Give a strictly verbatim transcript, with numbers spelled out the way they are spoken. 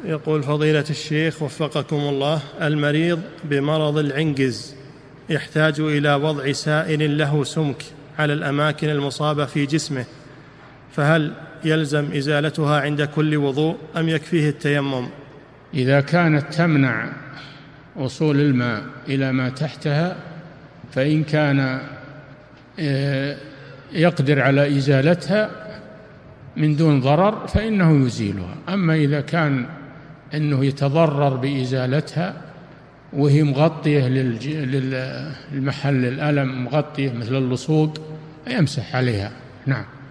يقول فضيلة الشيخ وفقكم الله، المريض بمرض العنقز يحتاج إلى وضع سائل له سمك على الأماكن المصابة في جسمه، فهل يلزم إزالتها عند كل وضوء أم يكفيه التيمم؟ إذا كانت تمنع وصول الماء إلى ما تحتها فإن كان يقدر على إزالتها من دون ضرر فإنه يزيلها. أما إذا كان أنه يتضرر بإزالتها وهي مغطية للمحل الألم، مغطية مثل اللصوق، يمسح عليها. نعم.